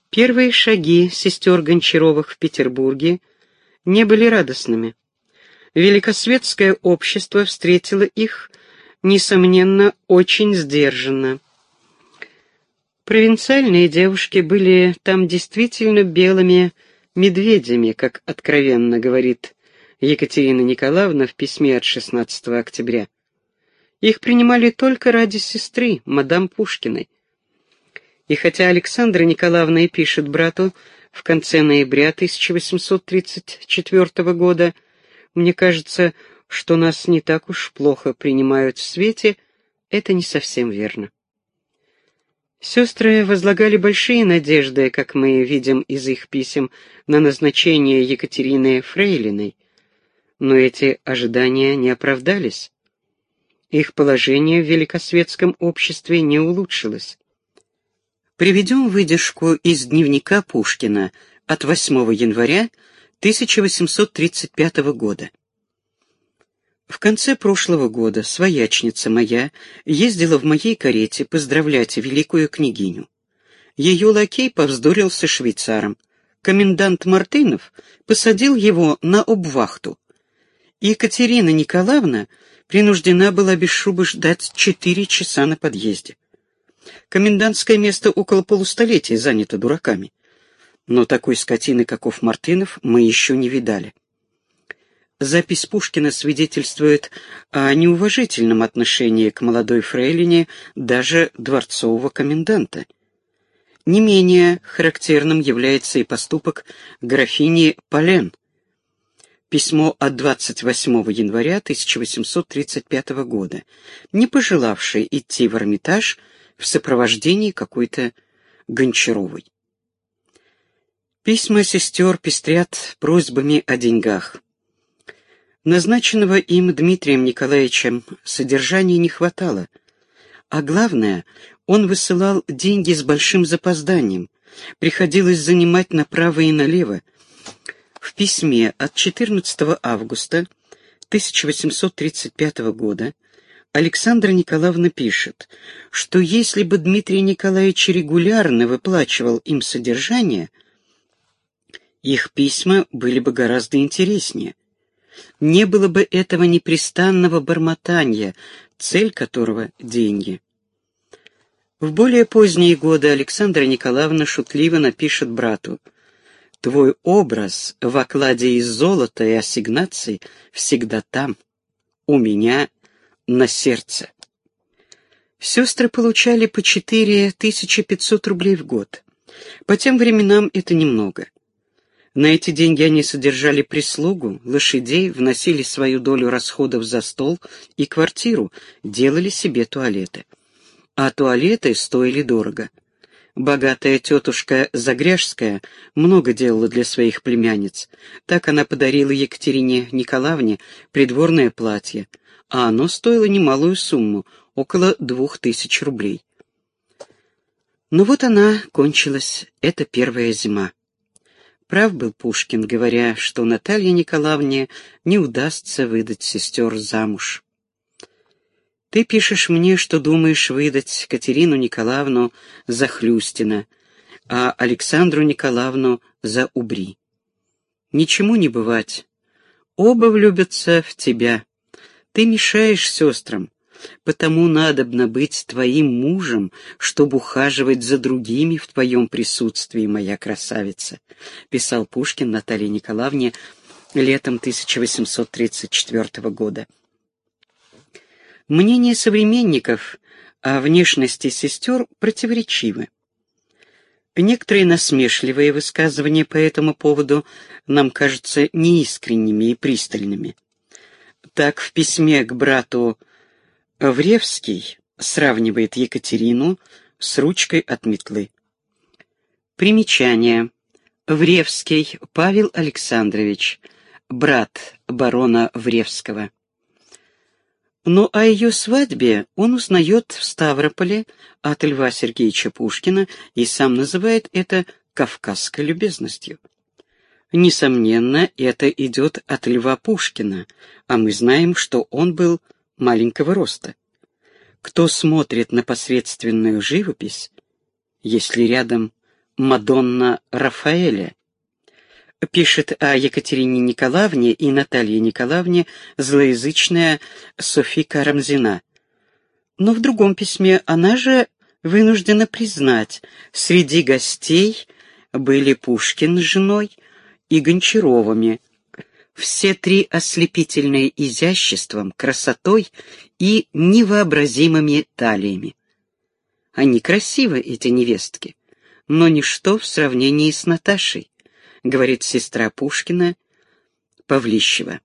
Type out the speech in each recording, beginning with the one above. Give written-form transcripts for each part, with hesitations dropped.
Первые шаги сестер Гончаровых в Петербурге не были радостными. Великосветское общество встретило их, несомненно, очень сдержанно. Провинциальные девушки были там действительно белыми медведями, как откровенно говорит Екатерина Николаевна в письме от 16 октября. Их принимали только ради сестры, мадам Пушкиной. И хотя Александра Николаевна и пишет брату в конце ноября 1834 года: «Мне кажется, что нас не так уж плохо принимают в свете», это не совсем верно. Сестры возлагали большие надежды, как мы видим из их писем, на назначение Екатерины фрейлиной, но эти ожидания не оправдались. Их положение в великосветском обществе не улучшилось. Приведем выдержку из дневника Пушкина от 8 января 1835 года. В конце прошлого года своячница моя ездила в моей карете поздравлять великую княгиню. Ее лакей повздорил со швейцаром. Комендант Мартынов посадил его на обвахту. Екатерина Николаевна принуждена была без шубы ждать 4 часа на подъезде. Комендантское место около полустолетия занято дураками. Но такой скотины, каков Мартынов, мы еще не видали. Запись Пушкина свидетельствует о неуважительном отношении к молодой фрейлине даже дворцового коменданта. Не менее характерным является и поступок графини Полен. Письмо от 28 января 1835 года, не пожелавшей идти в Эрмитаж в сопровождении какой-то Гончаровой. Письма сестер пестрят просьбами о деньгах. Назначенного им Дмитрием Николаевичем содержания не хватало, а главное, он высылал деньги с большим запозданием, приходилось занимать направо и налево. В письме от 14 августа 1835 года Александра Николаевна пишет, что если бы Дмитрий Николаевич регулярно выплачивал им содержание, их письма были бы гораздо интереснее. Не было бы этого непрестанного бормотания, цель которого — деньги. В более поздние годы Александра Николаевна шутливо напишет брату: «Твой образ в окладе из золота и ассигнаций всегда там, у меня на сердце». Сестры получали по 4500 рублей в год. По тем временам это немного. На эти деньги они содержали прислугу, лошадей, вносили свою долю расходов за стол и квартиру, делали себе туалеты. А туалеты стоили дорого. Богатая тетушка Загряжская много делала для своих племянниц. Так она подарила Екатерине Николаевне придворное платье, а оно стоило немалую сумму, около 2000 рублей. Но вот она кончилась, эта первая зима. Прав был Пушкин, говоря, что Наталье Николаевне не удастся выдать сестер замуж. Ты пишешь мне, что думаешь выдать Катерину Николаевну за Хлюстина, а Александру Николаевну за Убри. Ничему не бывать. Оба влюбятся в тебя. Ты мешаешь сестрам, потому надобно быть твоим мужем, чтобы ухаживать за другими в твоем присутствии, моя красавица», писал Пушкин Наталье Николаевне летом 1834 года. Мнения современников о внешности сестер противоречивы. Некоторые насмешливые высказывания по этому поводу нам кажутся неискренними и пристальными. Так, в письме к брату Вревский сравнивает Екатерину с ручкой от метлы. Примечание. Вревский Павел Александрович, брат барона Вревского. Но о ее свадьбе он узнает в Ставрополе от Льва Сергеевича Пушкина и сам называет это кавказской любезностью. Несомненно, это идет от Льва Пушкина, а мы знаем, что он был маленького роста. Кто смотрит на посредственную живопись, если рядом «Мадонна Рафаэля». Пишет о Екатерине Николаевне и Наталье Николаевне злоязычная Софья Карамзина. Но в другом письме она же вынуждена признать, среди гостей были Пушкин с женой и Гончаровыми, все три ослепительные изяществом, красотой и невообразимыми талиями. Они красивы, эти невестки, но ничто в сравнении с Наташей, говорит сестра Пушкина Павлищева.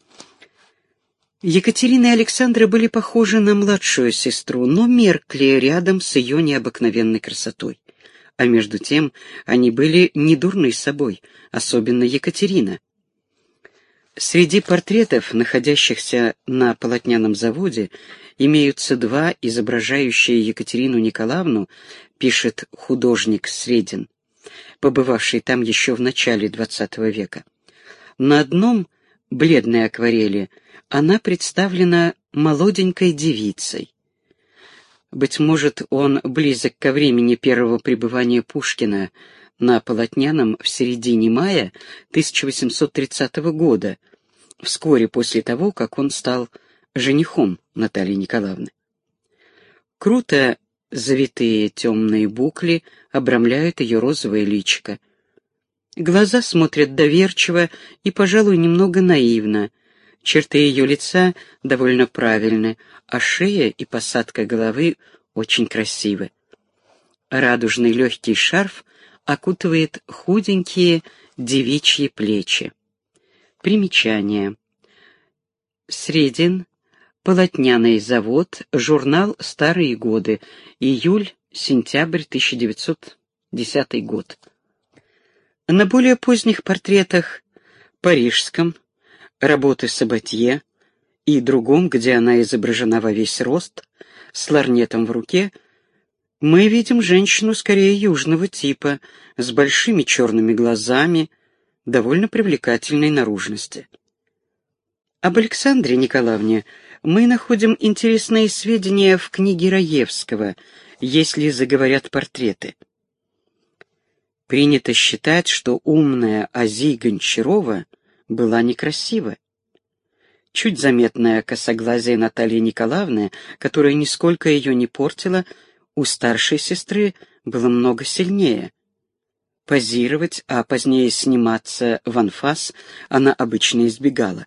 Екатерина и Александра были похожи на младшую сестру, но меркли рядом с ее необыкновенной красотой. А между тем они были недурны собой, особенно Екатерина. Среди портретов, находящихся на полотняном заводе, имеются два, изображающие Екатерину Николаевну, пишет художник Средин, побывавший там еще в начале XX века. На одном, бледной акварели, она представлена молоденькой девицей. Быть может, он близок ко времени первого пребывания Пушкина на полотняном в середине мая 1830 года, вскоре после того, как он стал женихом Натальи Николаевны. Круто завитые темные букли обрамляют ее розовое личико. Глаза смотрят доверчиво и, пожалуй, немного наивно. Черты ее лица довольно правильны, а шея и посадка головы очень красивы. Радужный легкий шарф окутывает худенькие девичьи плечи. Примечание. Средин. Полотняный завод. Журнал «Старые годы». Июль-сентябрь 1910 год. На более поздних портретах, парижском, работы Сабатье, и другом, где она изображена во весь рост, с лорнетом в руке, мы видим женщину скорее южного типа, с большими черными глазами, довольно привлекательной наружности. Об Александре Николаевне мы находим интересные сведения в книге Раевского «Если заговорят портреты». Принято считать, что умная Ази Гончарова была некрасива. Чуть заметная косоглазие Натальи Николаевны, которая нисколько ее не портила, у старшей сестры было много сильнее. Позировать, а позднее сниматься в анфас она обычно избегала.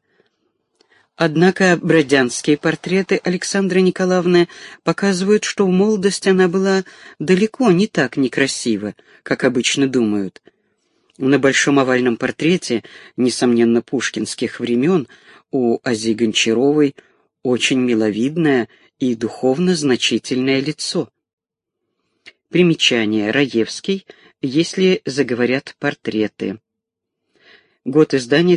Однако бродянские портреты Александры Николаевны показывают, что в молодости она была далеко не так некрасива, как обычно думают. На большом овальном портрете, несомненно, пушкинских времен, у Ази Гончаровой очень миловидное и духовно значительное лицо. Примечание. Раевский. «Если заговорят портреты». Год издания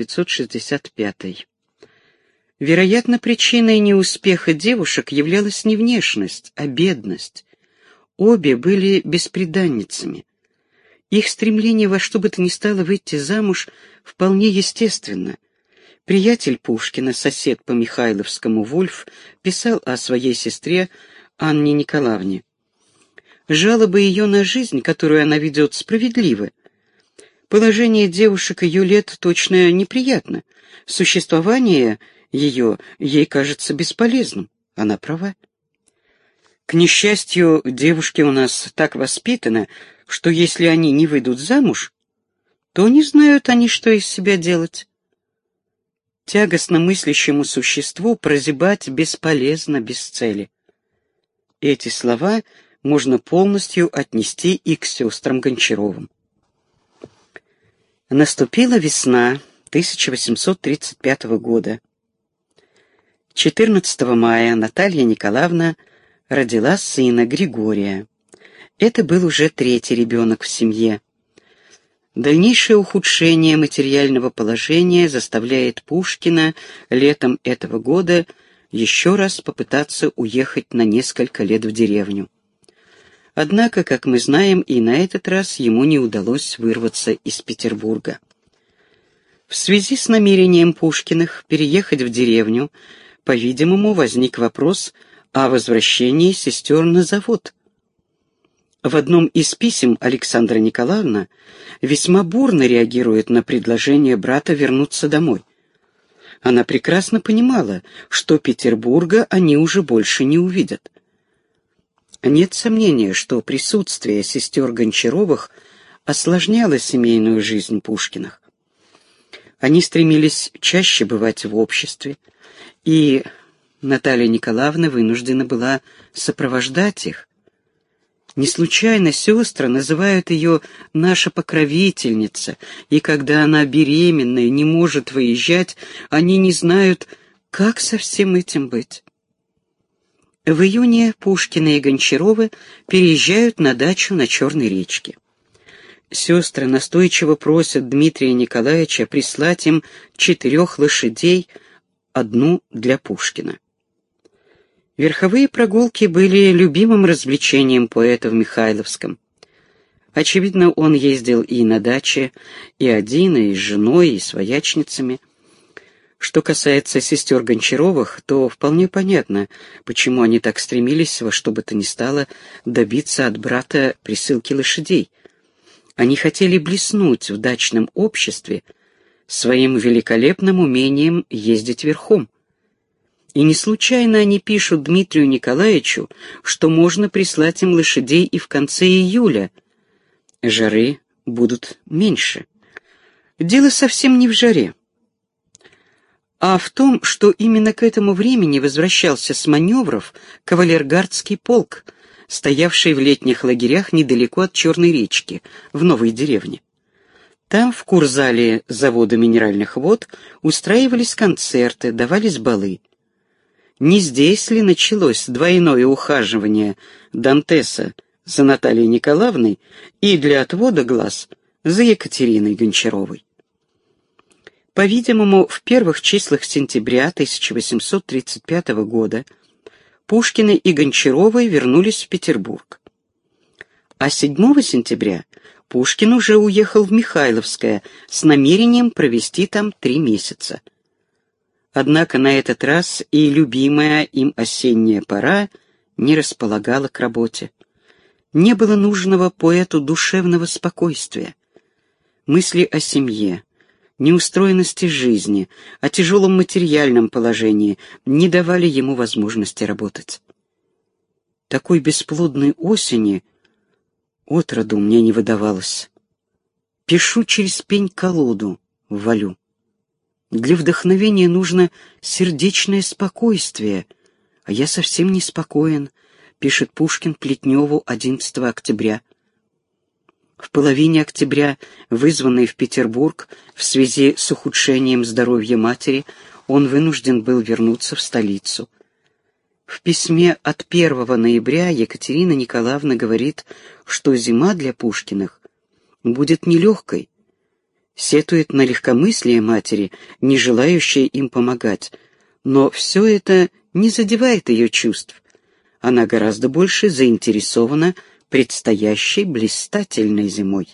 1965. Вероятно, причиной неуспеха девушек являлась не внешность, а бедность. Обе были бесприданницами. Их стремление во что бы то ни стало выйти замуж вполне естественно. Приятель Пушкина, сосед по Михайловскому Вульф, писал о своей сестре Анне Николаевне. Жалобы ее на жизнь, которую она ведет, справедливы. Положение девушек ее лет точно неприятно. Существование ее ей кажется бесполезным. Она права. К несчастью, девушки у нас так воспитаны, что если они не выйдут замуж, то не знают они, что из себя делать. Тягостно мыслящему существу прозябать бесполезно, без цели. Эти слова можно полностью отнести и к сестрам Гончаровым. Наступила весна 1835 года. 14 мая Наталья Николаевна родила сына Григория. Это был уже третий ребенок в семье. Дальнейшее ухудшение материального положения заставляет Пушкина летом этого года еще раз попытаться уехать на несколько лет в деревню. Однако, как мы знаем, и на этот раз ему не удалось вырваться из Петербурга. В связи с намерением Пушкиных переехать в деревню, по-видимому, возник вопрос о возвращении сестер на завод. В одном из писем Александра Николаевна весьма бурно реагирует на предложение брата вернуться домой. Она прекрасно понимала, что Петербурга они уже больше не увидят. Нет сомнения, что присутствие сестер Гончаровых осложняло семейную жизнь Пушкиных. Они стремились чаще бывать в обществе, и Наталья Николаевна вынуждена была сопровождать их. Не случайно сестры называют ее «наша покровительница», и когда она беременна и не может выезжать, они не знают, как со всем этим быть. В июне Пушкины и Гончаровы переезжают на дачу на Черной речке. Сестры настойчиво просят Дмитрия Николаевича прислать им 4 лошадей, одну для Пушкина. Верховые прогулки были любимым развлечением поэта в Михайловском. Очевидно, он ездил и на даче, и один, и с женой, и с воячницами. Что касается сестер Гончаровых, то вполне понятно, почему они так стремились во что бы то ни стало добиться от брата присылки лошадей. Они хотели блеснуть в дачном обществе своим великолепным умением ездить верхом. И не случайно они пишут Дмитрию Николаевичу, что можно прислать им лошадей и в конце июля. Жары будут меньше. Дело совсем не в жаре, а в том, что именно к этому времени возвращался с маневров кавалергардский полк, стоявший в летних лагерях недалеко от Черной речки, в Новой деревне. Там, в курзале завода минеральных вод, устраивались концерты, давались балы. Не здесь ли началось двойное ухаживание Дантеса за Натальей Николаевной и для отвода глаз за Екатериной Гончаровой? По-видимому, в первых числах сентября 1835 года Пушкины и Гончаровы вернулись в Петербург. А 7 сентября Пушкин уже уехал в Михайловское с намерением провести там 3 месяца. Однако на этот раз и любимая им осенняя пора не располагала к работе. Не было нужного поэту душевного спокойствия. Мысли о семье, неустроенности жизни, о тяжелом материальном положении не давали ему возможности работать. Такой бесплодной осени отроду мне не выдавалось. Пишу через пень-колоду, валю. Для вдохновения нужно сердечное спокойствие, а я совсем не спокоен, пишет Пушкин Плетневу 11 октября. В половине октября, вызванный в Петербург в связи с ухудшением здоровья матери, он вынужден был вернуться в столицу. В письме от 1 ноября Екатерина Николаевна говорит, что зима для Пушкиных будет нелегкой. Сетует на легкомыслие матери, не желающей им помогать, но все это не задевает ее чувств. Она гораздо больше заинтересована предстоящей блистательной зимой.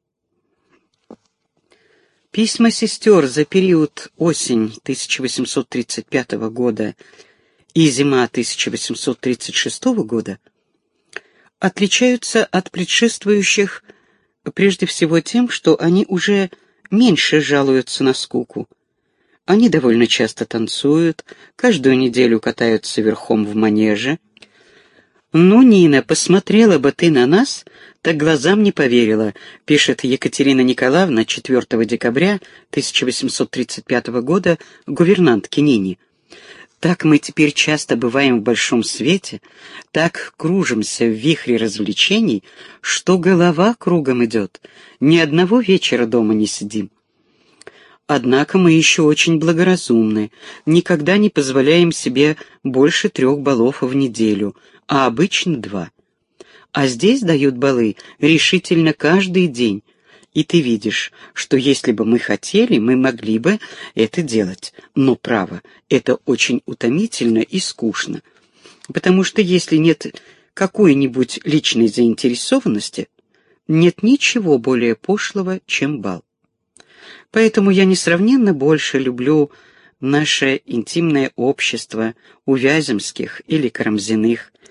Письма сестер за период осень 1835 года и зима 1836 года отличаются от предшествующих прежде всего тем, что они уже меньше жалуются на скуку. Они довольно часто танцуют, каждую неделю катаются верхом в манеже. «Ну, Нина, посмотрела бы ты на нас, так глазам не поверила», пишет Екатерина Николаевна 4 декабря 1835 года гувернантке Нине. «Так мы теперь часто бываем в большом свете, так кружимся в вихре развлечений, что голова кругом идет, ни одного вечера дома не сидим. Однако мы еще очень благоразумны, никогда не позволяем себе больше 3 балов в неделю, а обычно 2. А здесь дают балы решительно каждый день. И ты видишь, что если бы мы хотели, мы могли бы это делать. Но, право, это очень утомительно и скучно. Потому что если нет какой-нибудь личной заинтересованности, нет ничего более пошлого, чем бал. Поэтому я несравненно больше люблю наше интимное общество у Вяземских или Карамзиных,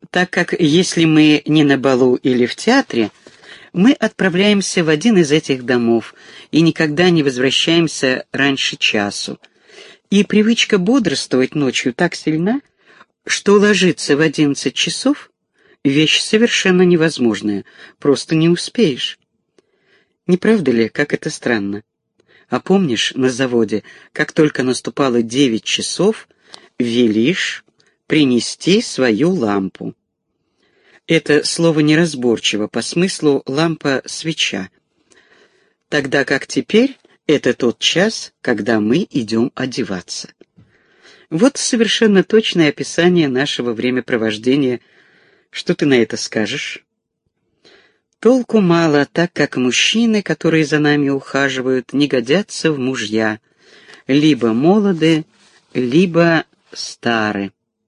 так как если мы не на балу или в театре, мы отправляемся в один из этих домов и никогда не возвращаемся раньше часу. И привычка бодрствовать ночью так сильна, что ложиться в 11 часов — вещь совершенно невозможная, просто не успеешь. Не правда ли, как это странно? А помнишь, на заводе, как только наступало 9 часов, велишь принести свою лампу. Это слово неразборчиво, по смыслу лампа-свеча. Тогда как теперь это тот час, когда мы идем одеваться. Вот совершенно точное описание нашего времяпровождения. Что ты на это скажешь? Толку мало, так как мужчины, которые за нами ухаживают, не годятся в мужья. Либо молоды, либо стары.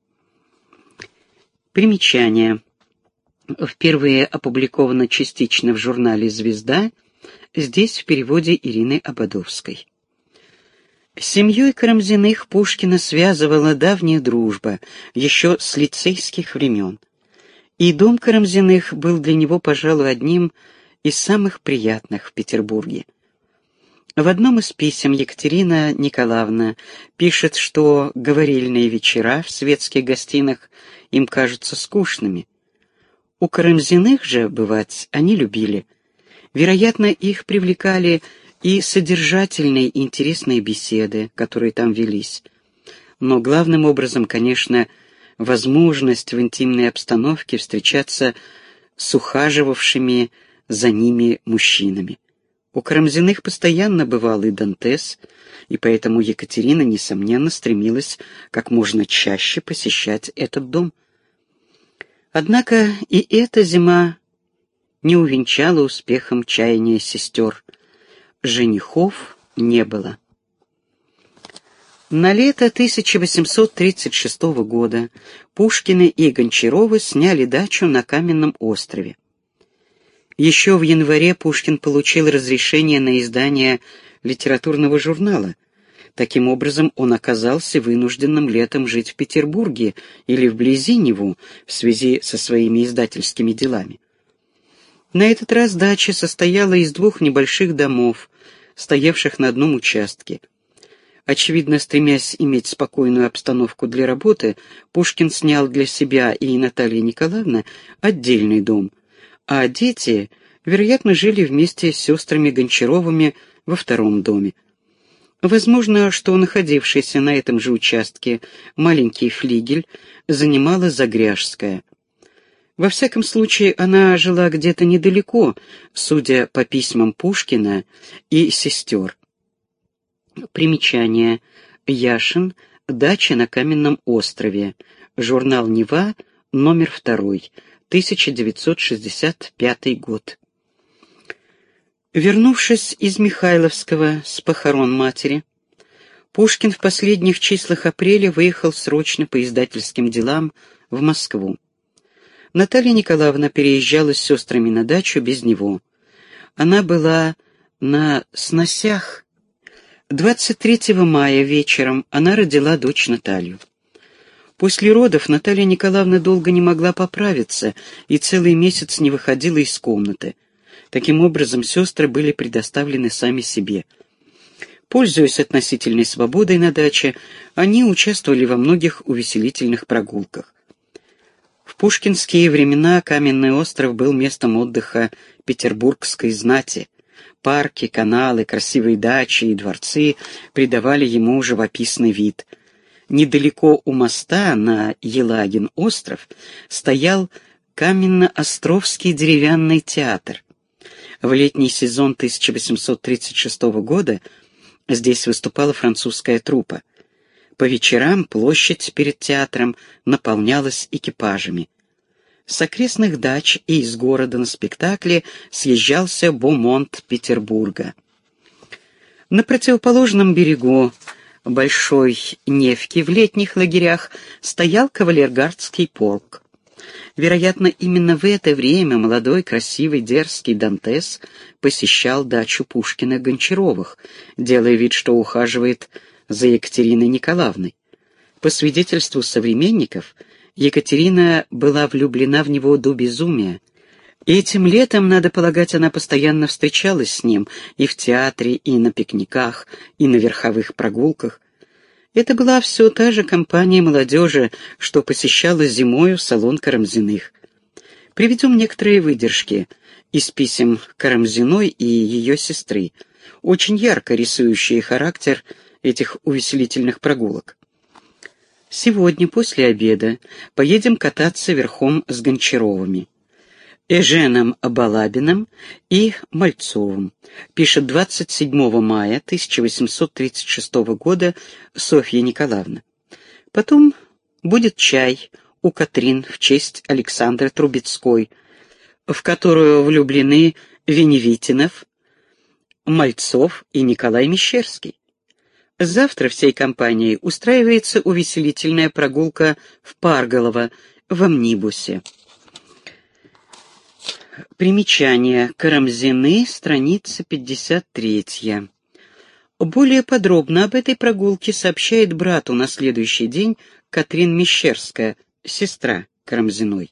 Примечание. Впервые опубликовано частично в журнале «Звезда», здесь в переводе Ирины Ободовской. С семьей Карамзиных Пушкина связывала давняя дружба, еще с лицейских времен. И дом Карамзиных был для него, пожалуй, одним из самых приятных в Петербурге. В одном из писем Екатерина Николаевна пишет, что говорильные вечера в светских гостинах им кажутся скучными. У Карамзиных же бывать они любили. Вероятно, их привлекали и содержательные и интересные беседы, которые там велись. Но главным образом, конечно, возможность в интимной обстановке встречаться с ухаживавшими за ними мужчинами. У Карамзиных постоянно бывал и Дантес, и поэтому Екатерина, несомненно, стремилась как можно чаще посещать этот дом. Однако и эта зима не увенчала успехом чаяния сестер. Женихов не было. На лето 1836 года Пушкины и Гончаровы сняли дачу на Каменном острове. Еще в январе Пушкин получил разрешение на издание литературного журнала. Таким образом, он оказался вынужденным летом жить в Петербурге или вблизи него в связи со своими издательскими делами. На этот раз дача состояла из 2 небольших домов, стоявших на одном участке. Очевидно, стремясь иметь спокойную обстановку для работы, Пушкин снял для себя и Наталья Николаевна отдельный дом, а дети, вероятно, жили вместе с сестрами Гончаровыми во 2-м доме. Возможно, что находившийся на этом же участке маленький флигель занимала Загряжская. Во всяком случае, она жила где-то недалеко, судя по письмам Пушкина и сестер. Примечание. Яшин. Дача на Каменном острове. Журнал «Нева», номер 2, 1965 год. Вернувшись из Михайловского с похорон матери, Пушкин в последних числах апреля выехал срочно по издательским делам в Москву. Наталья Николаевна переезжала с сестрами на дачу без него. Она была на сносях. 23 мая вечером она родила дочь Наталью. После родов Наталья Николаевна долго не могла поправиться и целый месяц не выходила из комнаты. Таким образом, сестры были предоставлены сами себе. Пользуясь относительной свободой на даче, они участвовали во многих увеселительных прогулках. В пушкинские времена Каменный остров был местом отдыха петербургской знати. Парки, каналы, красивые дачи и дворцы придавали ему живописный вид. Недалеко у моста на Елагин остров стоял Каменно-Островский деревянный театр. В летний сезон 1836 года здесь выступала французская труппа. По вечерам площадь перед театром наполнялась экипажами. С окрестных дач и из города на спектакле съезжался бомонд Петербурга. На противоположном берегу Большой Невки в летних лагерях стоял кавалергардский полк. Вероятно, именно в это время молодой, красивый, дерзкий Дантес посещал дачу Пушкина-Гончаровых, делая вид, что ухаживает за Екатериной Николаевной. По свидетельству современников, Екатерина была влюблена в него до безумия. Этим летом, надо полагать, она постоянно встречалась с ним и в театре, и на пикниках, и на верховых прогулках. Это была все та же компания молодежи, что посещала зимою салон Карамзиных. Приведем некоторые выдержки из писем Карамзиной и ее сестры, очень ярко рисующие характер этих увеселительных прогулок. «Сегодня после обеда поедем кататься верхом с Гончаровыми, Эженом Балабиным и Мальцовым», пишет 27 мая 1836 года Софья Николаевна. «Потом будет чай у Катрин в честь Александры Трубецкой, в которую влюблены Веневитинов, Мальцов и Николай Мещерский. Завтра всей компанией устраивается увеселительная прогулка в Парголово в амнибусе». Примечание. Карамзины, страница 53. Более подробно об этой прогулке сообщает брату на следующий день Катрин Мещерская, сестра Карамзиной.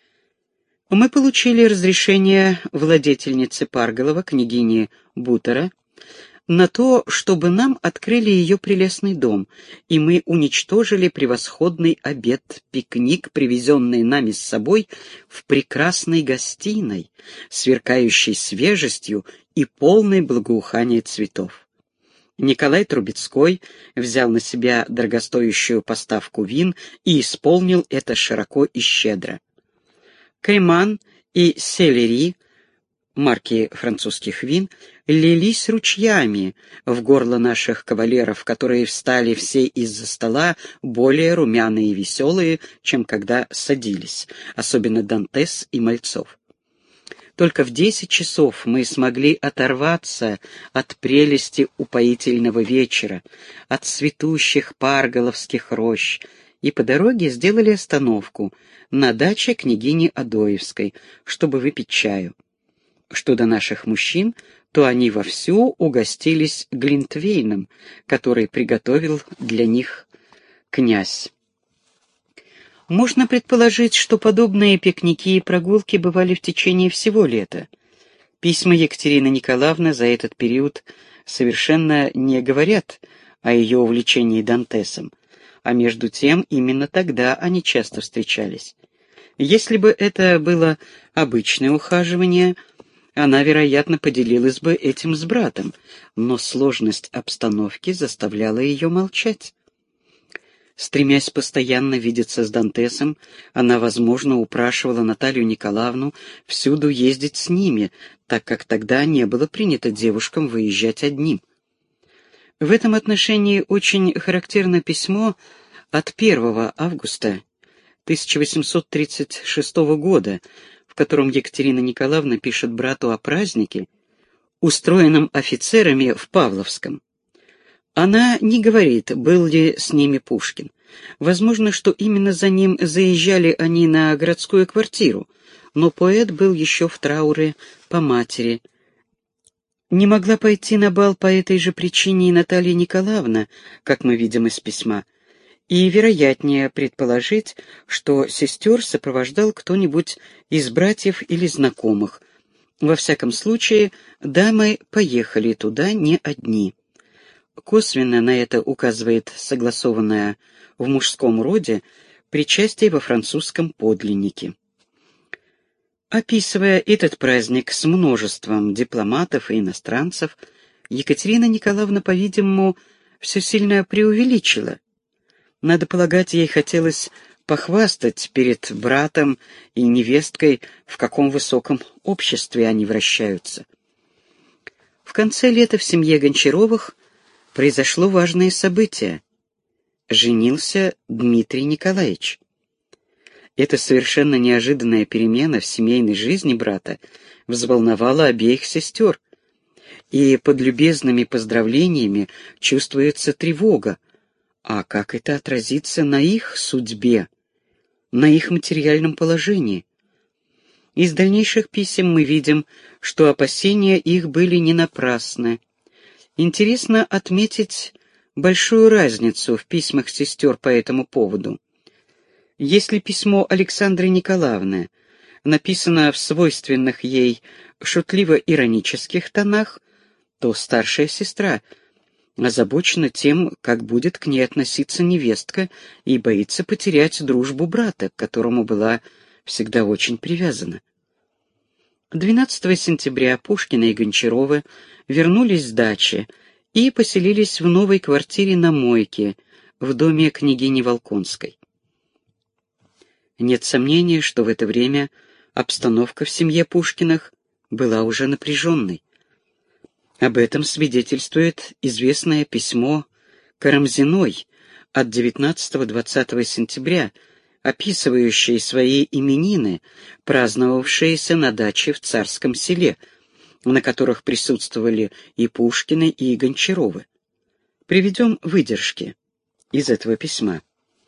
«Мы получили разрешение владетельницы Парголова, княгини Бутера, на то, чтобы нам открыли ее прелестный дом, и мы уничтожили превосходный обед-пикник, привезенный нами с собой в прекрасной гостиной, сверкающей свежестью и полной благоухания цветов. Николай Трубецкой взял на себя дорогостоящую поставку вин и исполнил это широко и щедро. Кайман и Селери, марки французских вин, лились ручьями в горло наших кавалеров, которые встали все из-за стола более румяные и веселые, чем когда садились, особенно Дантес и Мальцов. Только в 10 часов мы смогли оторваться от прелести упоительного вечера, от цветущих парголовских рощ, и по дороге сделали остановку на даче княгини Адоевской, чтобы выпить чаю. Что до наших мужчин, то они вовсю угостились глинтвейном, который приготовил для них князь. Можно предположить, что подобные пикники и прогулки бывали в течение всего лета. Письма Екатерины Николаевны за этот период совершенно не говорят о ее увлечении Дантесом, а между тем именно тогда они часто встречались. Если бы это было обычное ухаживание, она, вероятно, поделилась бы этим с братом, но сложность обстановки заставляла ее молчать. Стремясь постоянно видеться с Дантесом, она, возможно, упрашивала Наталью Николаевну всюду ездить с ними, так как тогда не было принято девушкам выезжать одним. В этом отношении очень характерно письмо от 1 августа 1836 года, в котором Екатерина Николаевна пишет брату о празднике, устроенном офицерами в Павловском. Она не говорит, был ли с ними Пушкин. Возможно, что именно за ним заезжали они на городскую квартиру, но поэт был еще в трауре по матери. Не могла пойти на бал по этой же причине и Наталья Николаевна, как мы видим из письма, и вероятнее предположить, что сестер сопровождал кто-нибудь из братьев или знакомых. Во всяком случае, дамы поехали туда не одни. Косвенно на это указывает согласованное в мужском роде причастие во французском подлиннике. Описывая этот праздник с множеством дипломатов и иностранцев, Екатерина Николаевна, по-видимому, все сильно преувеличила. Надо полагать, ей хотелось похвастать перед братом и невесткой, в каком высоком обществе они вращаются. В конце лета в семье Гончаровых произошло важное событие. Женился Дмитрий Николаевич. Эта совершенно неожиданная перемена в семейной жизни брата взволновала обеих сестер, и под любезными поздравлениями чувствуется тревога. А как это отразится на их судьбе, на их материальном положении? Из дальнейших писем мы видим, что опасения их были не напрасны. Интересно отметить большую разницу в письмах сестер по этому поводу. Если письмо Александры Николаевны написано в свойственных ей шутливо-иронических тонах, то старшая сестра озабочена тем, как будет к ней относиться невестка, и боится потерять дружбу брата, к которому была всегда очень привязана. 12 сентября Пушкина и Гончарова вернулись с дачи и поселились в новой квартире на Мойке, в доме княгини Волконской. Нет сомнения, что в это время обстановка в семье Пушкиных была уже напряженной. Об этом свидетельствует известное письмо Карамзиной от 19-20 сентября, описывающее свои именины, праздновавшиеся на даче в Царском Селе, на которых присутствовали и Пушкины, и Гончаровы. Приведем выдержки из этого письма.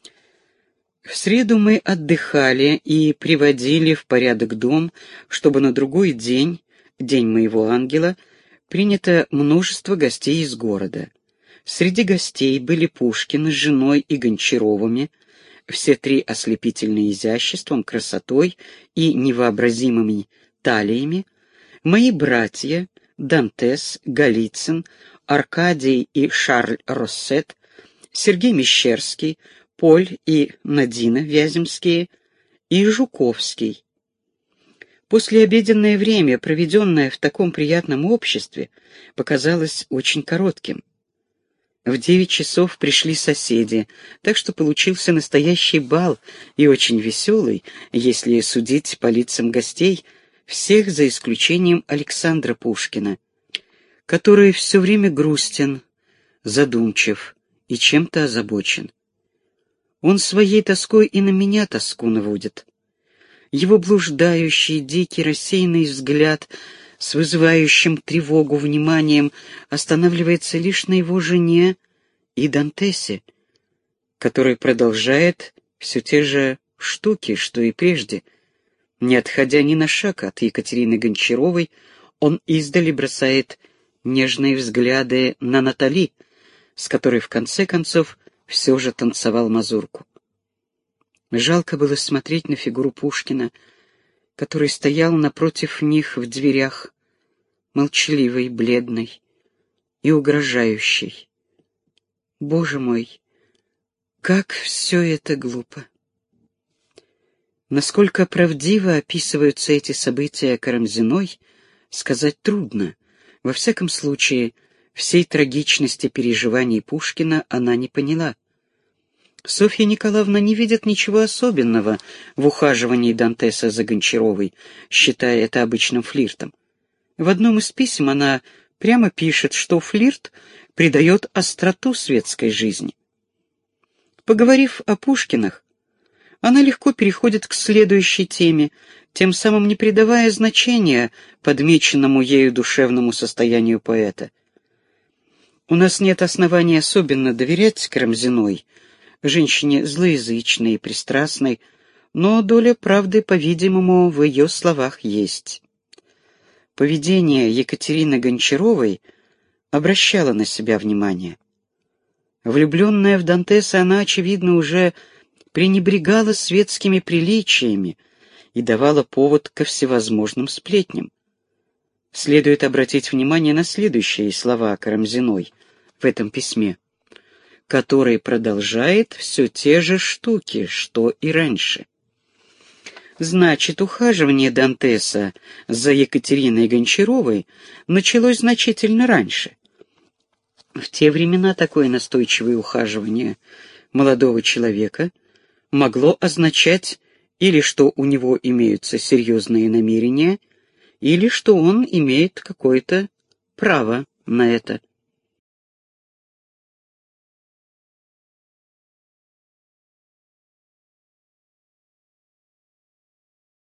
В среду мы отдыхали и приводили в порядок дом, чтобы на другой день, день моего ангела, принято множество гостей из города. Среди гостей были Пушкин с женой и Гончаровыми, все три ослепительные изяществом, красотой и невообразимыми талиями, мои братья Дантес, Голицын, Аркадий и Шарль Россет, Сергей Мещерский, Поль и Надина Вяземские и Жуковский. Послеобеденное время, проведенное в таком приятном обществе, показалось очень коротким. В 9 часов пришли соседи, так что получился настоящий бал и очень веселый, если судить по лицам гостей, всех за исключением Александра Пушкина, который все время грустен, задумчив и чем-то озабочен. Он своей тоской и на меня тоску наводит. Его блуждающий, дикий, рассеянный взгляд с вызывающим тревогу вниманием останавливается лишь на его жене и Дантесе, который продолжает все те же штуки, что и прежде. Не отходя ни на шаг от Екатерины Гончаровой, он издали бросает нежные взгляды на Натали, с которой в конце концов все же танцевал мазурку. Жалко было смотреть на фигуру Пушкина, который стоял напротив них в дверях, молчаливый, бледный и угрожающий. Боже мой, как все это глупо! Насколько правдиво описываются эти события Карамзиной, сказать трудно. Во всяком случае, всей трагичности переживаний Пушкина она не поняла. Софья Николаевна не видит ничего особенного в ухаживании Дантеса за Гончаровой, считая это обычным флиртом. В одном из писем она прямо пишет, что флирт придает остроту светской жизни. Поговорив о Пушкинах, она легко переходит к следующей теме, тем самым не придавая значения подмеченному ею душевному состоянию поэта. У нас нет оснований особенно доверять Карамзиной, женщине злоязычной и пристрастной, но доля правды, по-видимому, в ее словах есть. Поведение Екатерины Гончаровой обращало на себя внимание. Влюбленная в Дантеса, она, очевидно, уже пренебрегала светскими приличиями и давала повод ко всевозможным сплетням. Следует обратить внимание на следующие слова Карамзиной в этом письме, который продолжает все те же штуки, что и раньше. Значит, ухаживание Дантеса за Екатериной Гончаровой началось значительно раньше. В те времена такое настойчивое ухаживание молодого человека могло означать или что у него имеются серьезные намерения, или что он имеет какое-то право на это.